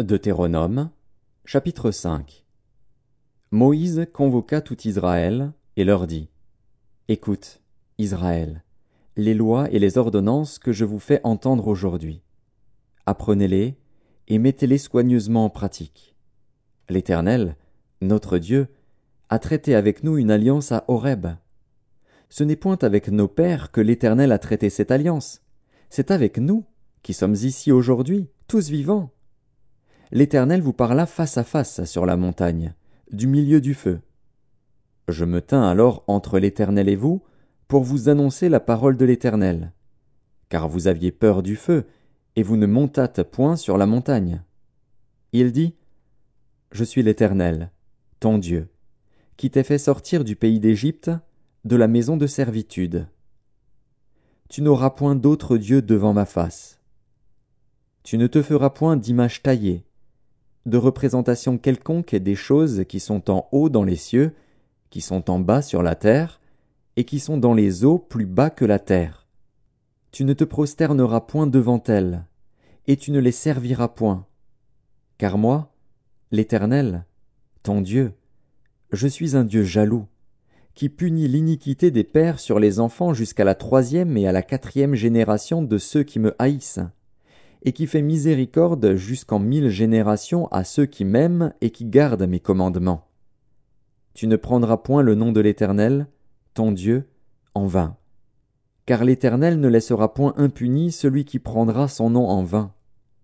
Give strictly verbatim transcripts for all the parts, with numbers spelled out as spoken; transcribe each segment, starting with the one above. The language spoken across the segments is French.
Deutéronome, chapitre cinq. Moïse convoqua tout Israël et leur dit: Écoute, Israël, les lois et les ordonnances que je vous fais entendre aujourd'hui. Apprenez-les et mettez-les soigneusement en pratique. L'Éternel, notre Dieu, a traité avec nous une alliance à Horeb. Ce n'est point avec nos pères que l'Éternel a traité cette alliance, c'est avec nous, qui sommes ici aujourd'hui, tous vivants. L'Éternel vous parla face à face sur la montagne, du milieu du feu. Je me tins alors entre l'Éternel et vous, pour vous annoncer la parole de l'Éternel. Car vous aviez peur du feu, et vous ne montâtes point sur la montagne. Il dit: Je suis l'Éternel, ton Dieu, qui t'ai fait sortir du pays d'Égypte, de la maison de servitude. Tu n'auras point d'autre Dieu devant ma face. Tu ne te feras point d'image taillée, de représentation quelconque des choses qui sont en haut dans les cieux, qui sont en bas sur la terre, et qui sont dans les eaux plus bas que la terre. Tu ne te prosterneras point devant elles, et tu ne les serviras point. Car moi, l'Éternel, ton Dieu, je suis un Dieu jaloux, qui punit l'iniquité des pères sur les enfants jusqu'à la troisième et à la quatrième génération de ceux qui me haïssent, et qui fait miséricorde jusqu'en mille générations à ceux qui m'aiment et qui gardent mes commandements. Tu ne prendras point le nom de l'Éternel, ton Dieu, en vain, car l'Éternel ne laissera point impuni celui qui prendra son nom en vain.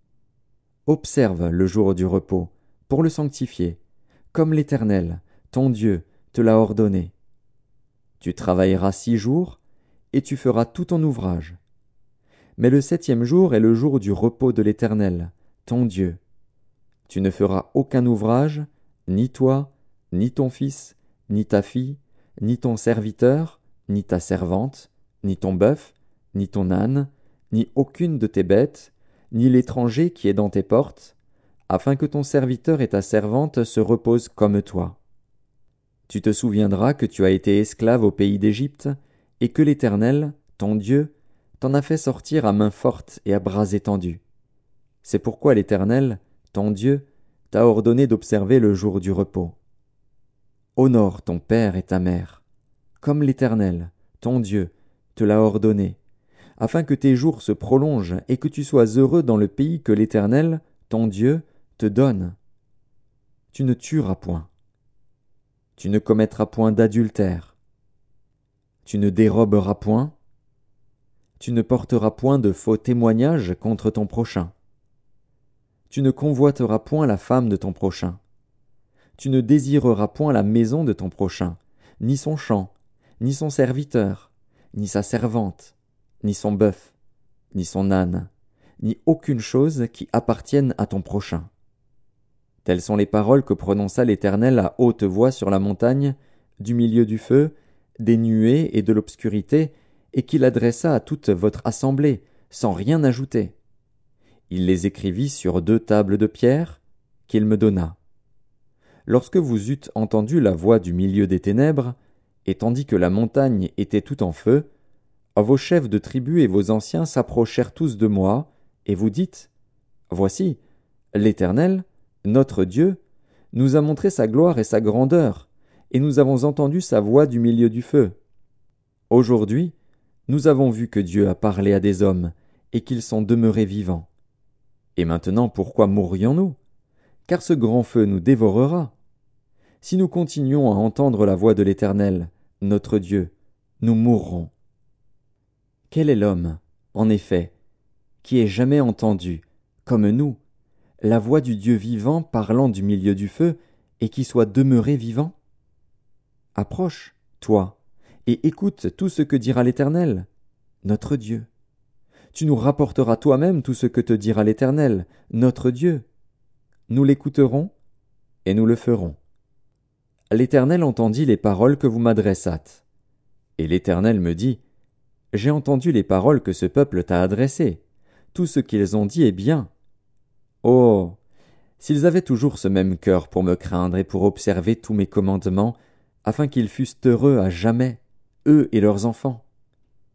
Observe le jour du repos, pour le sanctifier, comme l'Éternel, ton Dieu, te l'a ordonné. Tu travailleras six jours, et tu feras tout ton ouvrage. Mais le septième jour est le jour du repos de l'Éternel, ton Dieu. Tu ne feras aucun ouvrage, ni toi, ni ton fils, ni ta fille, ni ton serviteur, ni ta servante, ni ton bœuf, ni ton âne, ni aucune de tes bêtes, ni l'étranger qui est dans tes portes, afin que ton serviteur et ta servante se reposent comme toi. Tu te souviendras que tu as été esclave au pays d'Égypte, et que l'Éternel, ton Dieu, t'en a fait sortir à main forte et à bras étendus. C'est pourquoi l'Éternel, ton Dieu, t'a ordonné d'observer le jour du repos. Honore ton père et ta mère, comme l'Éternel, ton Dieu, te l'a ordonné, afin que tes jours se prolongent et que tu sois heureux dans le pays que l'Éternel, ton Dieu, te donne. Tu ne tueras point. Tu ne commettras point d'adultère. Tu ne déroberas point. Tu ne porteras point de faux témoignages contre ton prochain. Tu ne convoiteras point la femme de ton prochain. Tu ne désireras point la maison de ton prochain, ni son champ, ni son serviteur, ni sa servante, ni son bœuf, ni son âne, ni aucune chose qui appartienne à ton prochain. Telles sont les paroles que prononça l'Éternel à haute voix sur la montagne, du milieu du feu, des nuées et de l'obscurité, et qu'il adressa à toute votre assemblée, sans rien ajouter. Il les écrivit sur deux tables de pierre, qu'il me donna. Lorsque vous eûtes entendu la voix du milieu des ténèbres, et tandis que la montagne était tout en feu, vos chefs de tribus et vos anciens s'approchèrent tous de moi, et vous dites: Voici, l'Éternel, notre Dieu, nous a montré sa gloire et sa grandeur, et nous avons entendu sa voix du milieu du feu. Aujourd'hui, nous avons vu que Dieu a parlé à des hommes, et qu'ils sont demeurés vivants. Et maintenant, pourquoi mourrions-nous? Car ce grand feu nous dévorera. Si nous continuons à entendre la voix de l'Éternel, notre Dieu, nous mourrons. Quel est l'homme, en effet, qui ait jamais entendu, comme nous, la voix du Dieu vivant parlant du milieu du feu, et qui soit demeuré vivant? Approche, toi, et écoute tout ce que dira l'Éternel, notre Dieu. Tu nous rapporteras toi-même tout ce que te dira l'Éternel, notre Dieu. Nous l'écouterons, et nous le ferons. L'Éternel entendit les paroles que vous m'adressâtes. Et l'Éternel me dit: J'ai entendu les paroles que ce peuple t'a adressées. Tout ce qu'ils ont dit est bien. Oh! S'ils avaient toujours ce même cœur pour me craindre et pour observer tous mes commandements, afin qu'ils fussent heureux à jamais, eux et leurs enfants.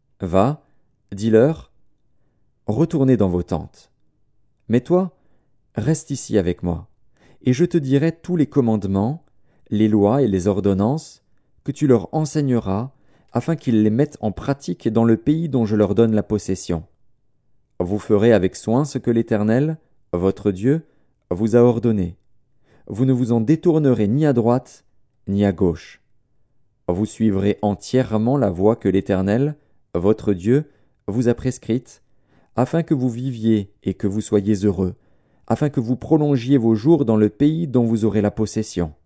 Va, dis-leur, retournez dans vos tentes. Mais toi, Reste ici avec moi, et je te dirai tous les commandements, les lois et les ordonnances que tu leur enseigneras, afin qu'ils les mettent en pratique dans le pays dont je leur donne la possession. Vous ferez avec soin ce que l'Éternel, votre Dieu, vous a ordonné. Vous ne vous en détournerez ni à droite, ni à gauche. Vous suivrez entièrement la voie que l'Éternel, votre Dieu, vous a prescrite, afin que vous viviez et que vous soyez heureux, afin que vous prolongiez vos jours dans le pays dont vous aurez la possession.